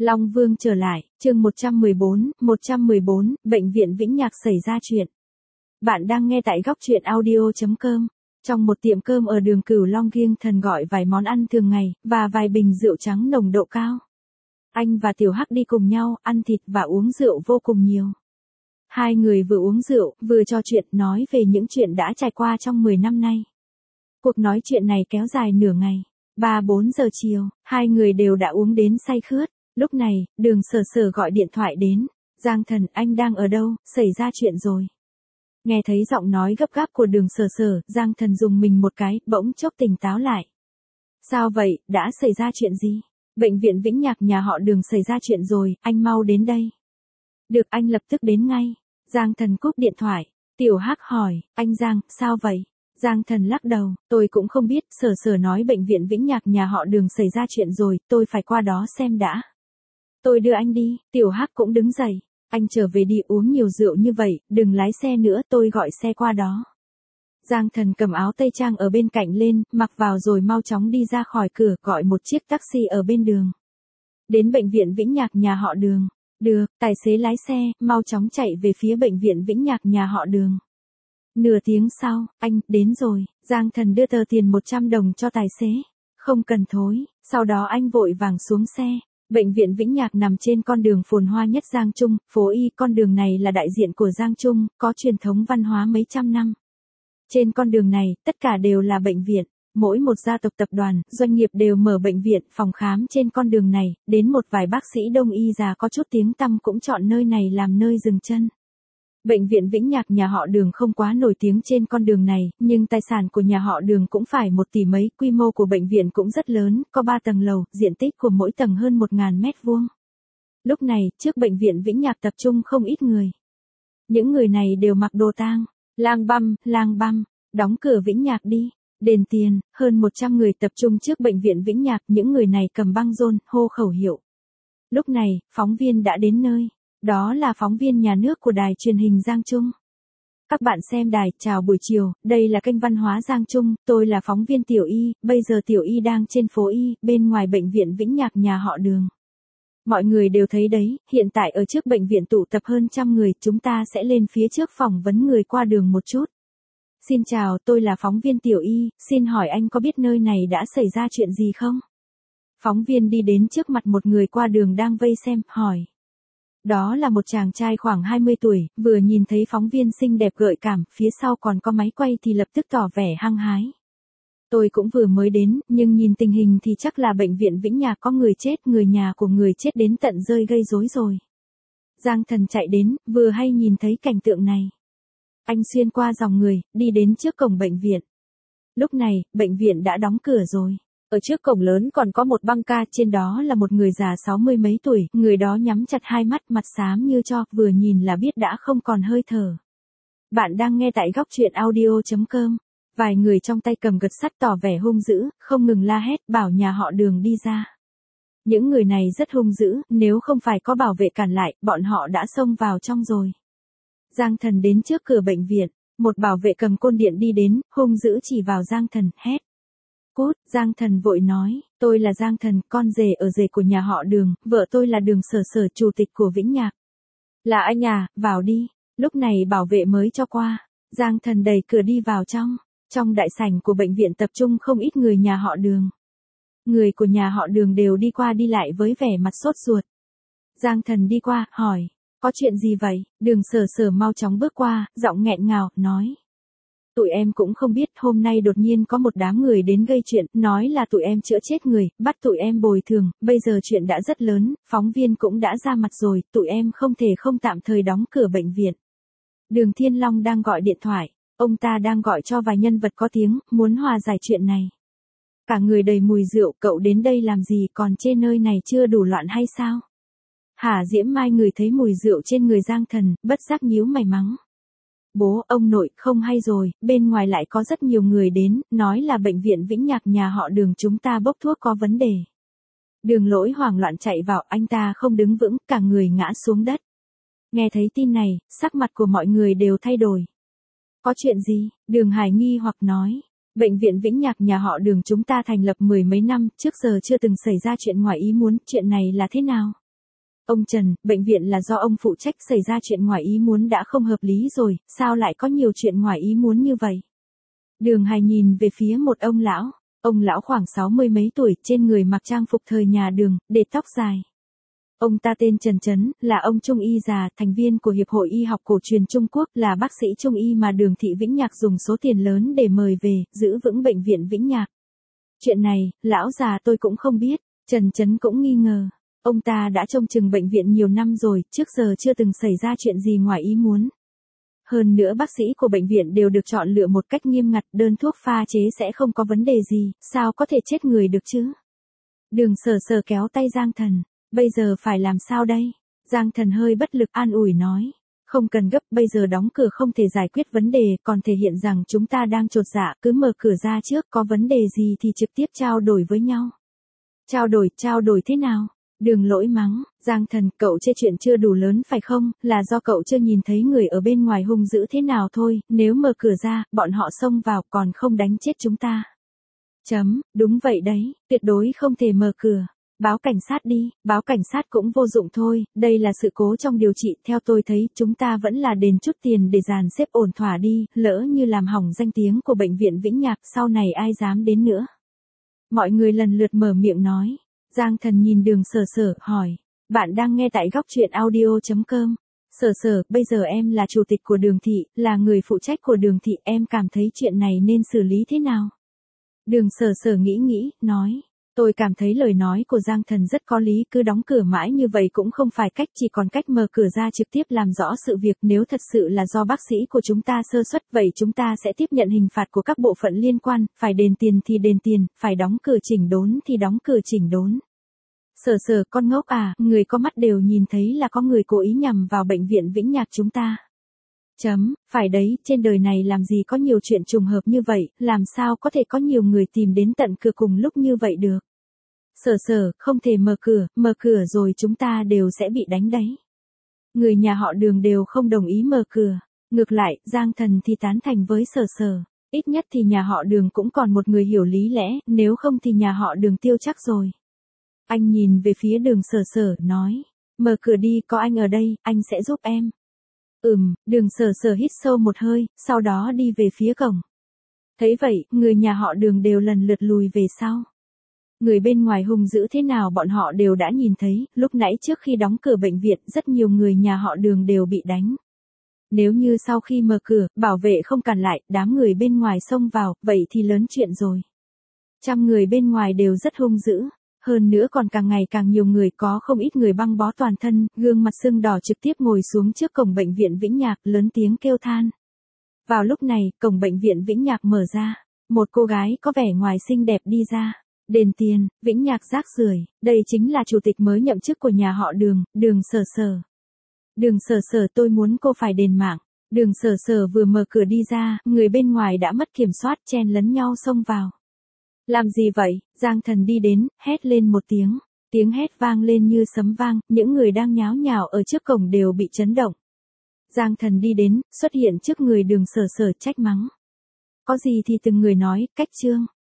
Long Vương trở lại, chương 114, Bệnh viện Vĩnh Nhạc xảy ra chuyện. Bạn đang nghe tại góc truyện audio.com. Trong một tiệm cơm ở đường Cửu Long, Kiêng Thần gọi vài món ăn thường ngày, và vài bình rượu trắng nồng độ cao. Anh và Tiểu Hắc đi cùng nhau, ăn thịt và uống rượu vô cùng nhiều. Hai người vừa uống rượu, vừa trò chuyện nói về những chuyện đã trải qua trong 10 năm nay. Cuộc nói chuyện này kéo dài nửa ngày. 3-4 giờ chiều, hai người đều đã uống đến say khướt. Lúc này, Đường Sở Sở gọi điện thoại đến. Giang Thần, anh đang ở đâu, xảy ra chuyện rồi. Nghe thấy giọng nói gấp gáp của Đường Sở Sở, Giang Thần dùng mình một cái, bỗng chốc tỉnh táo lại. Sao vậy, đã xảy ra chuyện gì? Bệnh viện Vĩnh Nhạc nhà họ Đường xảy ra chuyện rồi, anh mau đến đây. Được, anh lập tức đến ngay. Giang Thần cúp điện thoại. Tiểu Hắc hỏi, anh Giang, sao vậy? Giang Thần lắc đầu, tôi cũng không biết, Sở Sở nói bệnh viện Vĩnh Nhạc nhà họ Đường xảy ra chuyện rồi, tôi phải qua đó xem đã. Tôi đưa anh đi. Tiểu Hắc cũng đứng dậy. Anh trở về đi, uống nhiều rượu như vậy, đừng lái xe nữa, tôi gọi xe qua đó. Giang Thần cầm áo tây trang ở bên cạnh lên, mặc vào rồi mau chóng đi ra khỏi cửa, gọi một chiếc taxi ở bên đường. Đến bệnh viện Vĩnh Nhạc nhà họ Đường. Được, tài xế lái xe, mau chóng chạy về phía bệnh viện Vĩnh Nhạc nhà họ Đường. Nửa tiếng sau, anh, đến rồi. Giang Thần đưa tờ tiền 100 đồng cho tài xế. Không cần thối. Sau đó anh vội vàng xuống xe. Bệnh viện Vĩnh Nhạc nằm trên con đường phồn hoa nhất Giang Trung, phố Y. Con đường này là đại diện của Giang Trung, có truyền thống văn hóa mấy trăm năm. Trên con đường này, tất cả đều là bệnh viện. Mỗi một gia tộc, tập đoàn, doanh nghiệp đều mở bệnh viện, phòng khám trên con đường này. Đến một vài bác sĩ đông y già có chút tiếng tăm cũng chọn nơi này làm nơi dừng chân. Bệnh viện Vĩnh Nhạc nhà họ Đường không quá nổi tiếng trên con đường này, nhưng tài sản của nhà họ Đường cũng phải 1 tỷ mấy, quy mô của bệnh viện cũng rất lớn, có 3 tầng lầu, diện tích của mỗi tầng hơn 1.000 mét vuông. Lúc này, trước bệnh viện Vĩnh Nhạc tập trung không ít người. Những người này đều mặc đồ tang, lang băm, đóng cửa Vĩnh Nhạc đi, đền tiền, hơn 100 người tập trung trước bệnh viện Vĩnh Nhạc, những người này cầm băng rôn, hô khẩu hiệu. Lúc này, phóng viên đã đến nơi. Đó là phóng viên nhà nước của đài truyền hình Giang Trung. Các bạn xem đài, chào buổi chiều, đây là kênh văn hóa Giang Trung, tôi là phóng viên Tiểu Y, bây giờ Tiểu Y đang trên phố Y, bên ngoài bệnh viện Vĩnh Nhạc nhà họ Đường. Mọi người đều thấy đấy, hiện tại ở trước bệnh viện tụ tập hơn 100 người, chúng ta sẽ lên phía trước phỏng vấn người qua đường một chút. Xin chào, tôi là phóng viên Tiểu Y, xin hỏi anh có biết nơi này đã xảy ra chuyện gì không? Phóng viên đi đến trước mặt một người qua đường đang vây xem, hỏi. Đó là một chàng trai khoảng 20 tuổi, vừa nhìn thấy phóng viên xinh đẹp gợi cảm, phía sau còn có máy quay thì lập tức tỏ vẻ hăng hái. Tôi cũng vừa mới đến, nhưng nhìn tình hình thì chắc là bệnh viện Vĩnh Nhạc có người chết, người nhà của người chết đến tận rơi gây rối rồi. Giang Thần chạy đến, vừa hay nhìn thấy cảnh tượng này. Anh xuyên qua dòng người, đi đến trước cổng bệnh viện. Lúc này, bệnh viện đã đóng cửa rồi. Ở trước cổng lớn còn có một băng ca, trên đó là một người già 60 mấy tuổi, người đó nhắm chặt hai mắt, mặt xám như tro, vừa nhìn là biết đã không còn hơi thở. Bạn đang nghe tại góc truyện audio.com. Vài người trong tay cầm gật sắt tỏ vẻ hung dữ, không ngừng la hét, bảo nhà họ Đường đi ra. Những người này rất hung dữ, nếu không phải có bảo vệ cản lại, bọn họ đã xông vào trong rồi. Giang Thần đến trước cửa bệnh viện, một bảo vệ cầm côn điện đi đến, hung dữ chỉ vào Giang Thần, hét. Cút, Giang Thần vội nói, tôi là Giang Thần, con rể ở rể của nhà họ Đường, vợ tôi là Đường Sở Sở, chủ tịch của Vĩnh Nhạc. Là anh à, vào đi. Lúc này bảo vệ mới cho qua. Giang Thần đẩy cửa đi vào trong. Trong đại sảnh của bệnh viện tập trung không ít người nhà họ Đường. Người của nhà họ Đường đều đi qua đi lại với vẻ mặt sốt ruột. Giang Thần đi qua, hỏi, có chuyện gì vậy? Đường Sở Sở mau chóng bước qua, giọng nghẹn ngào, nói. Tụi em cũng không biết, hôm nay đột nhiên có một đám người đến gây chuyện, nói là tụi em chữa chết người, bắt tụi em bồi thường, bây giờ chuyện đã rất lớn, phóng viên cũng đã ra mặt rồi, tụi em không thể không tạm thời đóng cửa bệnh viện. Đường Thiên Long đang gọi điện thoại, ông ta đang gọi cho vài nhân vật có tiếng, muốn hòa giải chuyện này. Cả người đầy mùi rượu, cậu đến đây làm gì, còn trên nơi này chưa đủ loạn hay sao? Hà Diễm Mai ngửi thấy mùi rượu trên người Giang Thần, bất giác nhíu mày mắng. Bố, ông nội, không hay rồi, bên ngoài lại có rất nhiều người đến, nói là bệnh viện Vĩnh Nhạc nhà họ Đường chúng ta bốc thuốc có vấn đề. Đường Lỗi hoảng loạn chạy vào, anh ta không đứng vững, cả người ngã xuống đất. Nghe thấy tin này, sắc mặt của mọi người đều thay đổi. Có chuyện gì? Đường Hải nghi hoặc nói. Bệnh viện Vĩnh Nhạc nhà họ Đường chúng ta thành lập 10 mấy năm, trước giờ chưa từng xảy ra chuyện ngoài ý muốn, chuyện này là thế nào? Ông Trần, bệnh viện là do ông phụ trách, xảy ra chuyện ngoài ý muốn đã không hợp lý rồi, sao lại có nhiều chuyện ngoài ý muốn như vậy? Đường Hải nhìn về phía một ông lão khoảng 60 mấy tuổi, trên người mặc trang phục thời nhà Đường, để tóc dài. Ông ta tên Trần Chấn, là ông Trung y già, thành viên của Hiệp hội Y học cổ truyền Trung Quốc, là bác sĩ Trung y mà Đường Thị Vĩnh Nhạc dùng số tiền lớn để mời về, giữ vững bệnh viện Vĩnh Nhạc. Chuyện này, lão già tôi cũng không biết, Trần Chấn cũng nghi ngờ. Ông ta đã trông chừng bệnh viện nhiều năm rồi, trước giờ chưa từng xảy ra chuyện gì ngoài ý muốn. Hơn nữa bác sĩ của bệnh viện đều được chọn lựa một cách nghiêm ngặt, đơn thuốc pha chế sẽ không có vấn đề gì, sao có thể chết người được chứ? Đường Sở Sở kéo tay Giang Thần, bây giờ phải làm sao đây? Giang Thần hơi bất lực an ủi nói, không cần gấp, bây giờ đóng cửa không thể giải quyết vấn đề, còn thể hiện rằng chúng ta đang chột dạ, cứ mở cửa ra trước, có vấn đề gì thì trực tiếp trao đổi với nhau. Trao đổi thế nào? Đường Lỗi mắng, Giang Thần, cậu chê chuyện chưa đủ lớn phải không, là do cậu chưa nhìn thấy người ở bên ngoài hung dữ thế nào thôi, nếu mở cửa ra, bọn họ xông vào còn không đánh chết chúng ta. Đúng vậy đấy, tuyệt đối không thể mở cửa. Báo cảnh sát đi, báo cảnh sát cũng vô dụng thôi, đây là sự cố trong điều trị, theo tôi thấy, chúng ta vẫn là đền chút tiền để dàn xếp ổn thỏa đi, lỡ như làm hỏng danh tiếng của bệnh viện Vĩnh Nhạc, sau này ai dám đến nữa. Mọi người lần lượt mở miệng nói. Giang Thần nhìn Đường Sở Sở, hỏi, bạn đang nghe tại góc truyện audio.com. Sở Sở, bây giờ em là chủ tịch của Đường Thị, là người phụ trách của Đường Thị, em cảm thấy chuyện này nên xử lý thế nào? Đường Sở Sở nghĩ, nói, tôi cảm thấy lời nói của Giang Thần rất có lý, cứ đóng cửa mãi như vậy cũng không phải cách, chỉ còn cách mở cửa ra trực tiếp làm rõ sự việc, nếu thật sự là do bác sĩ của chúng ta sơ suất, vậy chúng ta sẽ tiếp nhận hình phạt của các bộ phận liên quan, phải đền tiền thì đền tiền, phải đóng cửa chỉnh đốn thì đóng cửa chỉnh đốn. Sở Sở, con ngốc à, người có mắt đều nhìn thấy là có người cố ý nhằm vào bệnh viện Vĩnh Nhạc chúng ta. Phải đấy, trên đời này làm gì có nhiều chuyện trùng hợp như vậy, làm sao có thể có nhiều người tìm đến tận cửa cùng lúc như vậy được. Sở Sở, không thể mở cửa rồi chúng ta đều sẽ bị đánh đấy. Người nhà họ Đường đều không đồng ý mở cửa, ngược lại, Giang Thần thì tán thành với Sở Sở, ít nhất thì nhà họ Đường cũng còn một người hiểu lý lẽ, nếu không thì nhà họ Đường tiêu chắc rồi. Anh nhìn về phía Đường Sở Sở, nói, mở cửa đi, có anh ở đây, anh sẽ giúp em. Đường Sở Sở hít sâu một hơi, sau đó đi về phía cổng. Thấy vậy, người nhà họ Đường đều lần lượt lùi về sau. Người bên ngoài hung dữ thế nào bọn họ đều đã nhìn thấy, lúc nãy trước khi đóng cửa bệnh viện, rất nhiều người nhà họ Đường đều bị đánh. Nếu như sau khi mở cửa, bảo vệ không cản lại, đám người bên ngoài xông vào, vậy thì lớn chuyện rồi. Trăm người bên ngoài đều rất hung dữ. Hơn nữa còn càng ngày càng nhiều người, có không ít người băng bó toàn thân, gương mặt sưng đỏ trực tiếp ngồi xuống trước cổng bệnh viện Vĩnh Nhạc, lớn tiếng kêu than. Vào lúc này, cổng bệnh viện Vĩnh Nhạc mở ra, một cô gái có vẻ ngoài xinh đẹp đi ra. Đền tiền, Vĩnh Nhạc rác rưởi, đây chính là chủ tịch mới nhậm chức của nhà họ Đường, Đường Sở Sở. Đường Sở Sở, tôi muốn cô phải đền mạng. Đường Sở Sở vừa mở cửa đi ra, người bên ngoài đã mất kiểm soát, chen lấn nhau xông vào. Làm gì vậy? Giang Thần đi đến, hét lên một tiếng. Tiếng hét vang lên như sấm vang, những người đang nháo nhào ở trước cổng đều bị chấn động. Giang Thần đi đến, xuất hiện trước người Đường Sở Sở, trách mắng. Có gì thì từng người nói, cách trương.